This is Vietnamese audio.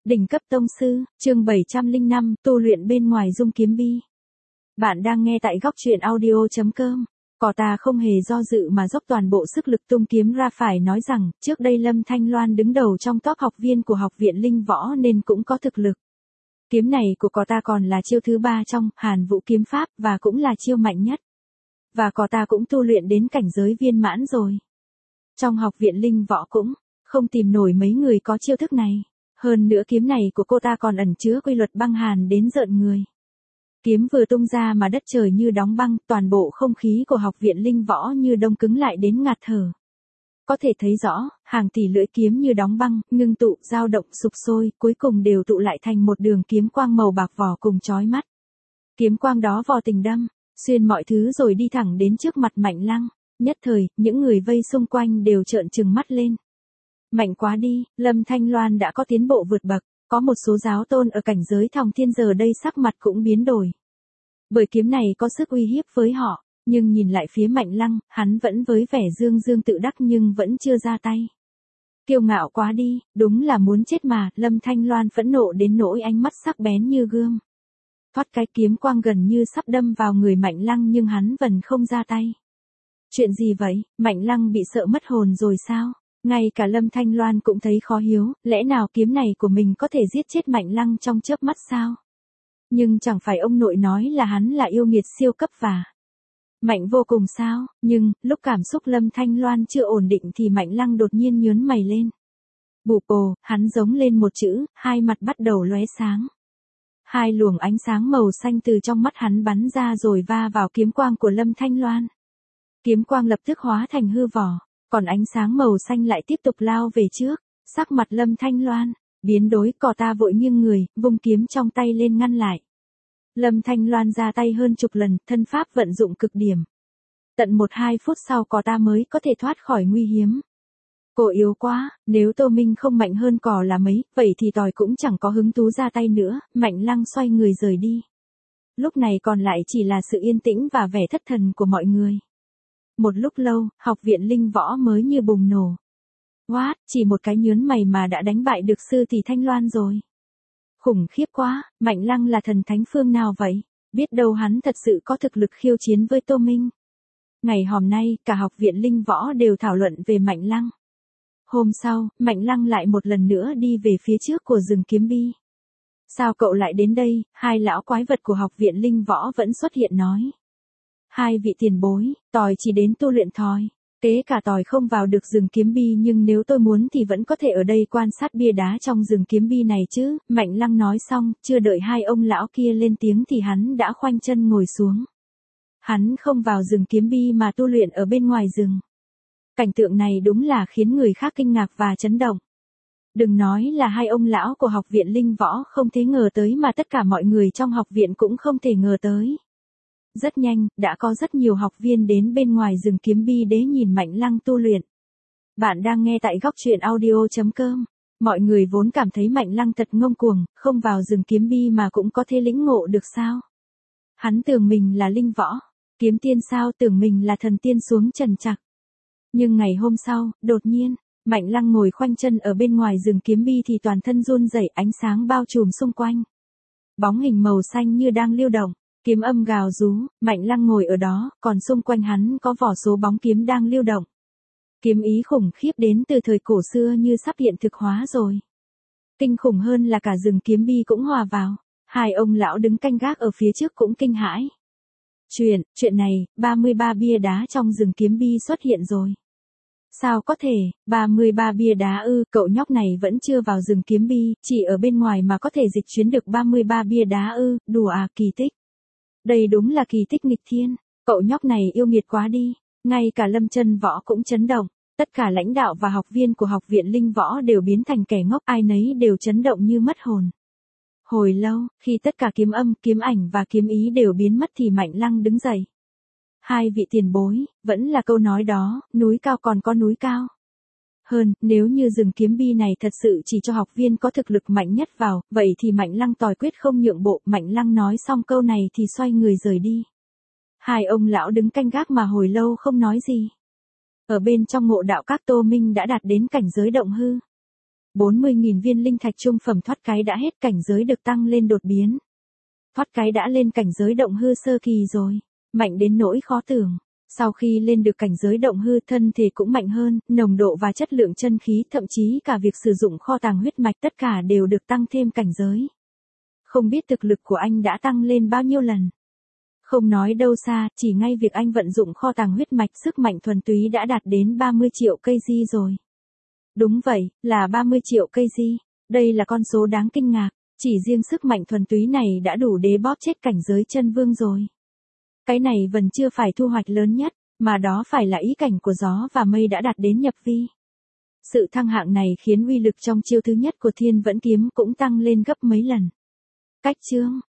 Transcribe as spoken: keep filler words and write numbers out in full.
Đỉnh cấp tông sư, chương bảy trăm lẻ năm, tu luyện bên ngoài dung kiếm bi. Bạn đang nghe tại góc truyện audio chấm com. Cỏ ta không hề do dự mà dốc toàn bộ sức lực tung kiếm ra. Phải nói rằng, trước đây Lâm Thanh Loan đứng đầu trong top học viên của học viện Linh Võ nên cũng có thực lực. Kiếm này của cỏ ta còn là chiêu thứ ba trong Hàn Vũ kiếm pháp và cũng là chiêu mạnh nhất. Và cỏ ta cũng tu luyện đến cảnh giới viên mãn rồi. Trong học viện Linh Võ cũng không tìm nổi mấy người có chiêu thức này. Hơn nữa kiếm này của cô ta còn ẩn chứa quy luật băng hàn đến rợn người. Kiếm vừa tung ra mà đất trời như đóng băng, toàn bộ không khí của học viện Linh Võ như đông cứng lại đến ngạt thở. Có thể thấy rõ, hàng tỷ lưỡi kiếm như đóng băng, ngưng tụ, dao động, sục sôi, cuối cùng đều tụ lại thành một đường kiếm quang màu bạc vỏ cùng chói mắt. Kiếm quang đó vò tình đâm, xuyên mọi thứ rồi đi thẳng đến trước mặt Mạnh Lăng. Nhất thời, những người vây xung quanh đều trợn trừng mắt lên. Mạnh quá đi, Lâm Thanh Loan đã có tiến bộ vượt bậc, có một số giáo tôn ở cảnh giới Thòng Thiên giờ đây sắc mặt cũng biến đổi. Bởi kiếm này có sức uy hiếp với họ, nhưng nhìn lại phía Mạnh Lăng, hắn vẫn với vẻ dương dương tự đắc nhưng vẫn chưa ra tay. Kiêu ngạo quá đi, đúng là muốn chết mà, Lâm Thanh Loan phẫn nộ đến nỗi ánh mắt sắc bén như gươm. Thoát cái kiếm quang gần như sắp đâm vào người Mạnh Lăng nhưng hắn vẫn không ra tay. Chuyện gì vậy, Mạnh Lăng bị sợ mất hồn rồi sao? Ngay cả Lâm Thanh Loan cũng thấy khó hiếu, lẽ nào kiếm này của mình có thể giết chết Mạnh Lăng trong chớp mắt sao? Nhưng chẳng phải ông nội nói là hắn là yêu nghiệt siêu cấp và mạnh vô cùng sao? Nhưng, lúc cảm xúc Lâm Thanh Loan chưa ổn định thì Mạnh Lăng đột nhiên nhướng mày lên. Bù pồ, hắn giống lên một chữ, hai mặt bắt đầu lóe sáng. Hai luồng ánh sáng màu xanh từ trong mắt hắn bắn ra rồi va vào kiếm quang của Lâm Thanh Loan. Kiếm quang lập tức hóa thành hư vỏ. Còn ánh sáng màu xanh lại tiếp tục lao về trước, sắc mặt Lâm Thanh Loan, biến đổi. Cỏ ta vội nghiêng người, vung kiếm trong tay lên ngăn lại. Lâm Thanh Loan ra tay hơn chục lần, thân pháp vận dụng cực điểm. Tận một hai phút sau cỏ ta mới có thể thoát khỏi nguy hiểm. Cô yếu quá, nếu Tô Minh không mạnh hơn cỏ là mấy, vậy thì tỏi cũng chẳng có hứng thú ra tay nữa. Mạnh Lăng xoay người rời đi. Lúc này còn lại chỉ là sự yên tĩnh và vẻ thất thần của mọi người. Một lúc lâu, học viện Linh Võ mới như bùng nổ. What, chỉ một cái nhớn mày mà đã đánh bại được sư tỷ Thanh Loan rồi. Khủng khiếp quá, Mạnh Lăng là thần thánh phương nào vậy? Biết đâu hắn thật sự có thực lực khiêu chiến với Tô Minh. Ngày hôm nay, cả học viện Linh Võ đều thảo luận về Mạnh Lăng. Hôm sau, Mạnh Lăng lại một lần nữa đi về phía trước của rừng kiếm bi. Sao cậu lại đến đây? Hai lão quái vật của học viện Linh Võ vẫn xuất hiện nói. Hai vị tiền bối, tỏi chỉ đến tu luyện thôi. Kế cả tỏi không vào được rừng kiếm bi nhưng nếu tôi muốn thì vẫn có thể ở đây quan sát bia đá trong rừng kiếm bi này chứ. Mạnh Lăng nói xong, chưa đợi hai ông lão kia lên tiếng thì hắn đã khoanh chân ngồi xuống. Hắn không vào rừng kiếm bi mà tu luyện ở bên ngoài rừng. Cảnh tượng này đúng là khiến người khác kinh ngạc và chấn động. Đừng nói là hai ông lão của học viện Linh Võ không thể ngờ tới mà tất cả mọi người trong học viện cũng không thể ngờ tới. Rất nhanh, đã có rất nhiều học viên đến bên ngoài rừng kiếm bi để nhìn Mạnh Lăng tu luyện. Bạn đang nghe tại góc truyện audio chấm com. Mọi người vốn cảm thấy Mạnh Lăng thật ngông cuồng, không vào rừng kiếm bi mà cũng có thể lĩnh ngộ được sao. Hắn tưởng mình là linh võ, kiếm tiên sao, tưởng mình là thần tiên xuống trần trặc. Nhưng ngày hôm sau, đột nhiên, Mạnh Lăng ngồi khoanh chân ở bên ngoài rừng kiếm bi thì toàn thân run rẩy, ánh sáng bao trùm xung quanh. Bóng hình màu xanh như đang lưu động. Kiếm âm gào rú, Mạnh Lăng ngồi ở đó, còn xung quanh hắn có vỏ số bóng kiếm đang lưu động. Kiếm ý khủng khiếp đến từ thời cổ xưa như sắp hiện thực hóa rồi. Kinh khủng hơn là cả rừng kiếm bi cũng hòa vào. Hai ông lão đứng canh gác ở phía trước cũng kinh hãi. Chuyện, chuyện này, ba mươi ba bia đá trong rừng kiếm bi xuất hiện rồi. Sao có thể, ba mươi ba bia đá ư, cậu nhóc này vẫn chưa vào rừng kiếm bi, chỉ ở bên ngoài mà có thể dịch chuyển được ba mươi ba bia đá ư, đùa à, kỳ tích. Đây đúng là kỳ tích nghịch thiên, cậu nhóc này yêu nghiệt quá đi, ngay cả Lâm Chân Võ cũng chấn động, tất cả lãnh đạo và học viên của học viện Linh Võ đều biến thành kẻ ngốc, ai nấy đều chấn động như mất hồn. Hồi lâu, khi tất cả kiếm âm, kiếm ảnh và kiếm ý đều biến mất thì Mạnh Lăng đứng dậy. Hai vị tiền bối, vẫn là câu nói đó, núi cao còn có núi cao. Hơn, nếu như rừng kiếm bi này thật sự chỉ cho học viên có thực lực mạnh nhất vào, vậy thì Mạnh Lăng tỏi quyết không nhượng bộ. Mạnh Lăng nói xong câu này thì xoay người rời đi. Hai ông lão đứng canh gác mà hồi lâu không nói gì. Ở bên trong ngộ đạo các Tô Minh đã đạt đến cảnh giới động hư. bốn mươi nghìn viên linh thạch trung phẩm thoát cái đã hết, cảnh giới được tăng lên đột biến. Thoát cái đã lên cảnh giới động hư sơ kỳ rồi, mạnh đến nỗi khó tưởng. Sau khi lên được cảnh giới động hư, thân thể cũng mạnh hơn, nồng độ và chất lượng chân khí, thậm chí cả việc sử dụng kho tàng huyết mạch tất cả đều được tăng thêm cảnh giới. Không biết thực lực của anh đã tăng lên bao nhiêu lần. Không nói đâu xa, chỉ ngay việc anh vận dụng kho tàng huyết mạch, sức mạnh thuần túy đã đạt đến ba mươi triệu cây di rồi. Đúng vậy, là ba mươi triệu cây di. Đây là con số đáng kinh ngạc, chỉ riêng sức mạnh thuần túy này đã đủ để bóp chết cảnh giới chân vương rồi. Cái này vẫn chưa phải thu hoạch lớn nhất, mà đó phải là ý cảnh của gió và mây đã đạt đến nhập vi. Sự thăng hạng này khiến uy lực trong chiêu thứ nhất của Thiên Vẫn Kiếm cũng tăng lên gấp mấy lần. Cách chương